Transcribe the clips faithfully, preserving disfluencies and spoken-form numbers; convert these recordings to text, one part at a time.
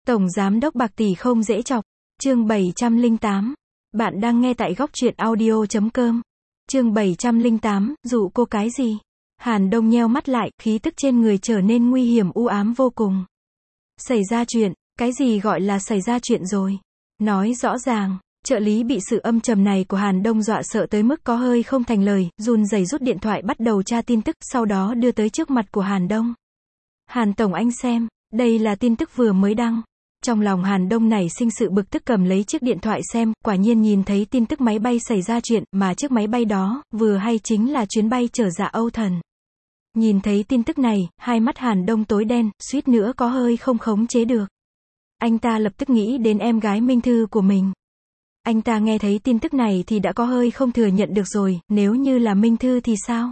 Tổng Giám đốc bạc tỷ không dễ chọc. Chương bảy trăm lẻ tám. Bạn đang nghe tại góc truyện audio chấm com. Chương bảy trăm lẻ tám, dụ cô cái gì? Hàn Đông nheo mắt lại, khí tức trên người trở nên nguy hiểm u ám vô cùng. Xảy ra chuyện, cái gì gọi là xảy ra chuyện rồi? Nói rõ ràng. Trợ lý bị sự âm trầm này của Hàn Đông dọa sợ tới mức có hơi không thành lời, run rẩy rút điện thoại bắt đầu tra tin tức, sau đó đưa tới trước mặt của Hàn Đông. Hàn Tổng anh xem, đây là tin tức vừa mới đăng. Trong lòng Hàn Đông nảy sinh sự bực tức cầm lấy chiếc điện thoại xem, quả nhiên nhìn thấy tin tức máy bay xảy ra chuyện, mà chiếc máy bay đó, vừa hay chính là chuyến bay chở Dạ Âu Thần. Nhìn thấy tin tức này, hai mắt Hàn Đông tối đen, suýt nữa có hơi không khống chế được. Anh ta lập tức nghĩ đến em gái Minh Thư của mình. Anh ta nghe thấy tin tức này thì đã có hơi không thừa nhận được rồi, nếu như là Minh Thư thì sao?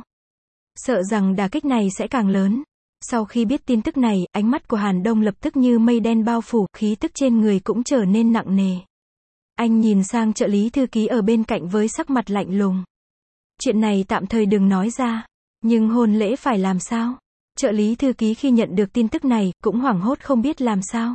Sợ rằng đả kích này sẽ càng lớn. Sau khi biết tin tức này, ánh mắt của Hàn Đông lập tức như mây đen bao phủ, khí tức trên người cũng trở nên nặng nề. Anh nhìn sang trợ lý thư ký ở bên cạnh với sắc mặt lạnh lùng. Chuyện này tạm thời đừng nói ra, nhưng hôn lễ phải làm sao? Trợ lý thư ký khi nhận được tin tức này, cũng hoảng hốt không biết làm sao.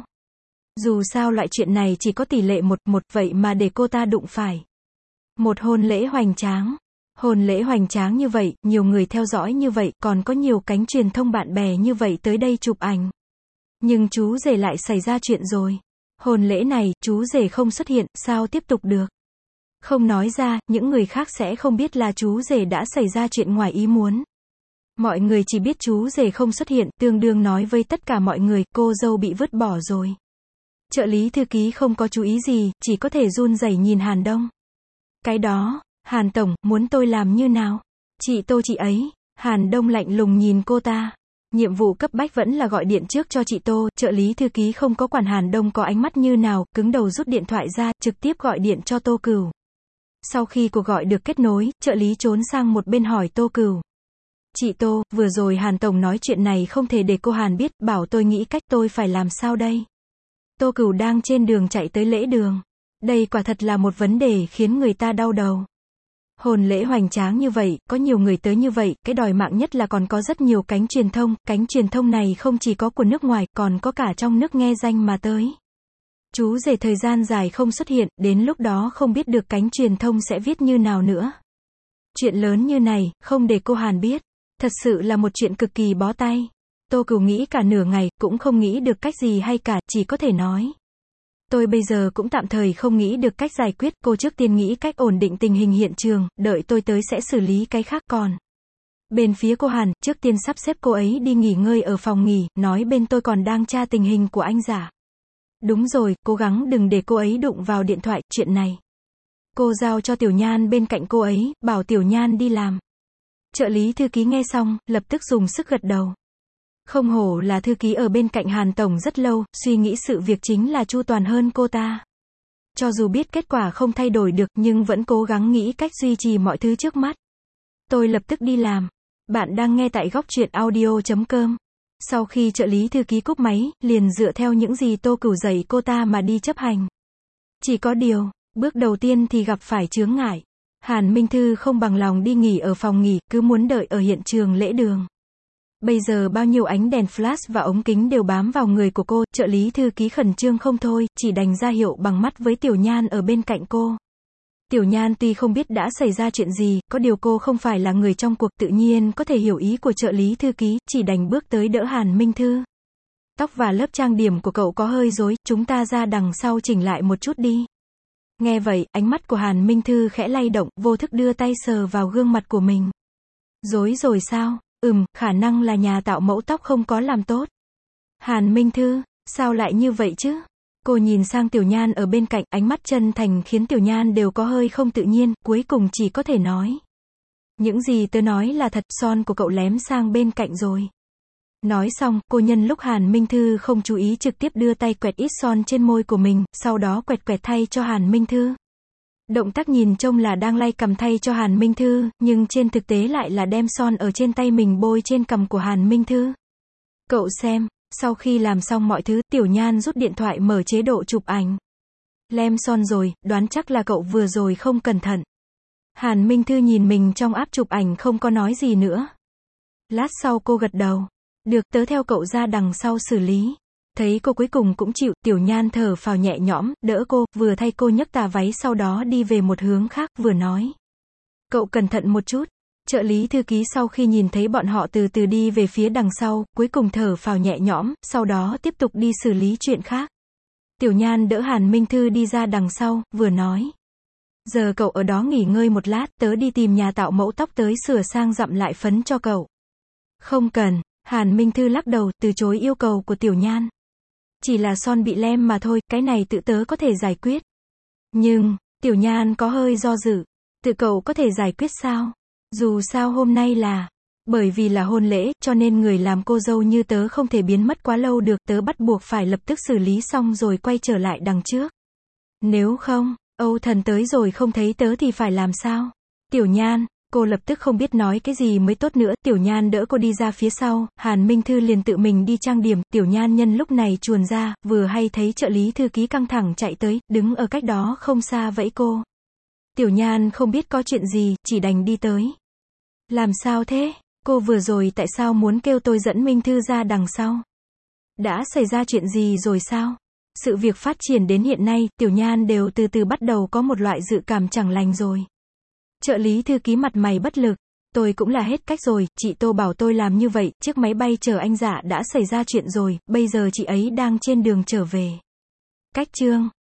Dù sao loại chuyện này chỉ có tỷ lệ một một, vậy mà để cô ta đụng phải. Một hôn lễ hoành tráng. Hôn lễ hoành tráng như vậy, nhiều người theo dõi như vậy, còn có nhiều cánh truyền thông bạn bè như vậy tới đây chụp ảnh. Nhưng chú rể lại xảy ra chuyện rồi. Hôn lễ này, chú rể không xuất hiện, sao tiếp tục được? Không nói ra, những người khác sẽ không biết là chú rể đã xảy ra chuyện ngoài ý muốn. Mọi người chỉ biết chú rể không xuất hiện, tương đương nói với tất cả mọi người, cô dâu bị vứt bỏ rồi. Trợ lý thư ký không có chú ý gì, chỉ có thể run rẩy nhìn Hàn Đông. Cái đó, Hàn Tổng, muốn tôi làm như nào? Chị Tô chị ấy. Hàn Đông lạnh lùng nhìn cô ta. Nhiệm vụ cấp bách vẫn là gọi điện trước cho chị Tô, trợ lý thư ký không có quản Hàn Đông có ánh mắt như nào, cứng đầu rút điện thoại ra, trực tiếp gọi điện cho Tô Cửu. Sau khi cuộc gọi được kết nối, trợ lý trốn sang một bên hỏi Tô Cửu. Chị Tô, vừa rồi Hàn Tổng nói chuyện này không thể để cô Hàn biết, bảo tôi nghĩ cách tôi phải làm sao đây? Tô Cửu đang trên đường chạy tới lễ đường. Đây quả thật là một vấn đề khiến người ta đau đầu. Hôn lễ hoành tráng như vậy, có nhiều người tới như vậy, cái đòi mạng nhất là còn có rất nhiều cánh truyền thông, cánh truyền thông này không chỉ có của nước ngoài, còn có cả trong nước nghe danh mà tới. Chú rể thời gian dài không xuất hiện, đến lúc đó không biết được cánh truyền thông sẽ viết như nào nữa. Chuyện lớn như này, không để cô Hàn biết, thật sự là một chuyện cực kỳ bó tay. Tô Cửu nghĩ cả nửa ngày, cũng không nghĩ được cách gì hay cả, chỉ có thể nói. Tôi bây giờ cũng tạm thời không nghĩ được cách giải quyết, cô trước tiên nghĩ cách ổn định tình hình hiện trường, đợi tôi tới sẽ xử lý cái khác còn. Bên phía cô Hàn, trước tiên sắp xếp cô ấy đi nghỉ ngơi ở phòng nghỉ, nói bên tôi còn đang tra tình hình của anh Giả. Đúng rồi, cố gắng đừng để cô ấy đụng vào điện thoại, chuyện này. Cô giao cho Tiểu Nhan bên cạnh cô ấy, bảo Tiểu Nhan đi làm. Trợ lý thư ký nghe xong, lập tức dùng sức gật đầu. Không hổ là thư ký ở bên cạnh Hàn Tổng rất lâu, suy nghĩ sự việc chính là chu toàn hơn cô ta. Cho dù biết kết quả không thay đổi được, nhưng vẫn cố gắng nghĩ cách duy trì mọi thứ trước mắt. Tôi lập tức đi làm. Bạn đang nghe tại góc truyện audio chấm com. Sau khi trợ lý thư ký cúp máy, liền dựa theo những gì Tô Cửu dạy cô ta mà đi chấp hành. Chỉ có điều, bước đầu tiên thì gặp phải chướng ngại. Hàn Minh Thư không bằng lòng đi nghỉ ở phòng nghỉ, cứ muốn đợi ở hiện trường lễ đường. Bây giờ bao nhiêu ánh đèn flash và ống kính đều bám vào người của cô, trợ lý thư ký khẩn trương không thôi, chỉ đành ra hiệu bằng mắt với Tiểu Nhan ở bên cạnh cô. Tiểu Nhan tuy không biết đã xảy ra chuyện gì, có điều cô không phải là người trong cuộc, tự nhiên có thể hiểu ý của trợ lý thư ký, chỉ đành bước tới đỡ Hàn Minh Thư. Tóc và lớp trang điểm của cậu có hơi rối, chúng ta ra đằng sau chỉnh lại một chút đi. Nghe vậy, ánh mắt của Hàn Minh Thư khẽ lay động, vô thức đưa tay sờ vào gương mặt của mình. Rối rồi sao? Ừm, khả năng là nhà tạo mẫu tóc không có làm tốt. Hàn Minh Thư, sao lại như vậy chứ? Cô nhìn sang Tiểu Nhan ở bên cạnh, ánh mắt chân thành khiến Tiểu Nhan đều có hơi không tự nhiên, cuối cùng chỉ có thể nói. Những gì tớ nói là thật, son của cậu lém sang bên cạnh rồi. Nói xong, cô nhân lúc Hàn Minh Thư không chú ý trực tiếp đưa tay quẹt ít son trên môi của mình, sau đó quẹt quẹt thay cho Hàn Minh Thư. Động tác nhìn trông là đang lay cằm thay cho Hàn Minh Thư, nhưng trên thực tế lại là đem son ở trên tay mình bôi trên cằm của Hàn Minh Thư. Cậu xem, sau khi làm xong mọi thứ, Tiểu Nhan rút điện thoại mở chế độ chụp ảnh. Lem son rồi, đoán chắc là cậu vừa rồi không cẩn thận. Hàn Minh Thư nhìn mình trong app chụp ảnh không có nói gì nữa. Lát sau cô gật đầu. Được, tớ theo cậu ra đằng sau xử lý. Thấy cô cuối cùng cũng chịu, Tiểu Nhan thở phào nhẹ nhõm, đỡ cô, vừa thay cô nhấc tà váy sau đó đi về một hướng khác, vừa nói. Cậu cẩn thận một chút. Trợ lý thư ký sau khi nhìn thấy bọn họ từ từ đi về phía đằng sau, cuối cùng thở phào nhẹ nhõm, sau đó tiếp tục đi xử lý chuyện khác. Tiểu Nhan đỡ Hàn Minh Thư đi ra đằng sau, vừa nói. Giờ cậu ở đó nghỉ ngơi một lát, tớ đi tìm nhà tạo mẫu tóc tới sửa sang dặm lại phấn cho cậu. Không cần, Hàn Minh Thư lắc đầu, từ chối yêu cầu của Tiểu Nhan. Chỉ là son bị lem mà thôi, cái này tự tớ có thể giải quyết. Nhưng, Tiểu Nhan có hơi do dự. Tự cậu có thể giải quyết sao? Dù sao hôm nay là, bởi vì là hôn lễ, cho nên người làm cô dâu như tớ không thể biến mất quá lâu được, tớ bắt buộc phải lập tức xử lý xong rồi quay trở lại đằng trước. Nếu không, Âu Thần tới rồi không thấy tớ thì phải làm sao? Tiểu Nhan, cô lập tức không biết nói cái gì mới tốt nữa, Tiểu Nhan đỡ cô đi ra phía sau, Hàn Minh Thư liền tự mình đi trang điểm, Tiểu Nhan nhân lúc này chuồn ra, vừa hay thấy trợ lý thư ký căng thẳng chạy tới, đứng ở cách đó không xa vẫy cô. Tiểu Nhan không biết có chuyện gì, chỉ đành đi tới. Làm sao thế? Cô vừa rồi tại sao muốn kêu tôi dẫn Minh Thư ra đằng sau? Đã xảy ra chuyện gì rồi sao? Sự việc phát triển đến hiện nay, Tiểu Nhan đều từ từ bắt đầu có một loại dự cảm chẳng lành rồi. Trợ lý thư ký mặt mày bất lực. Tôi cũng là hết cách rồi, chị Tô bảo tôi làm như vậy, chiếc máy bay chở anh Dạ đã xảy ra chuyện rồi, bây giờ chị ấy đang trên đường trở về. Cách chương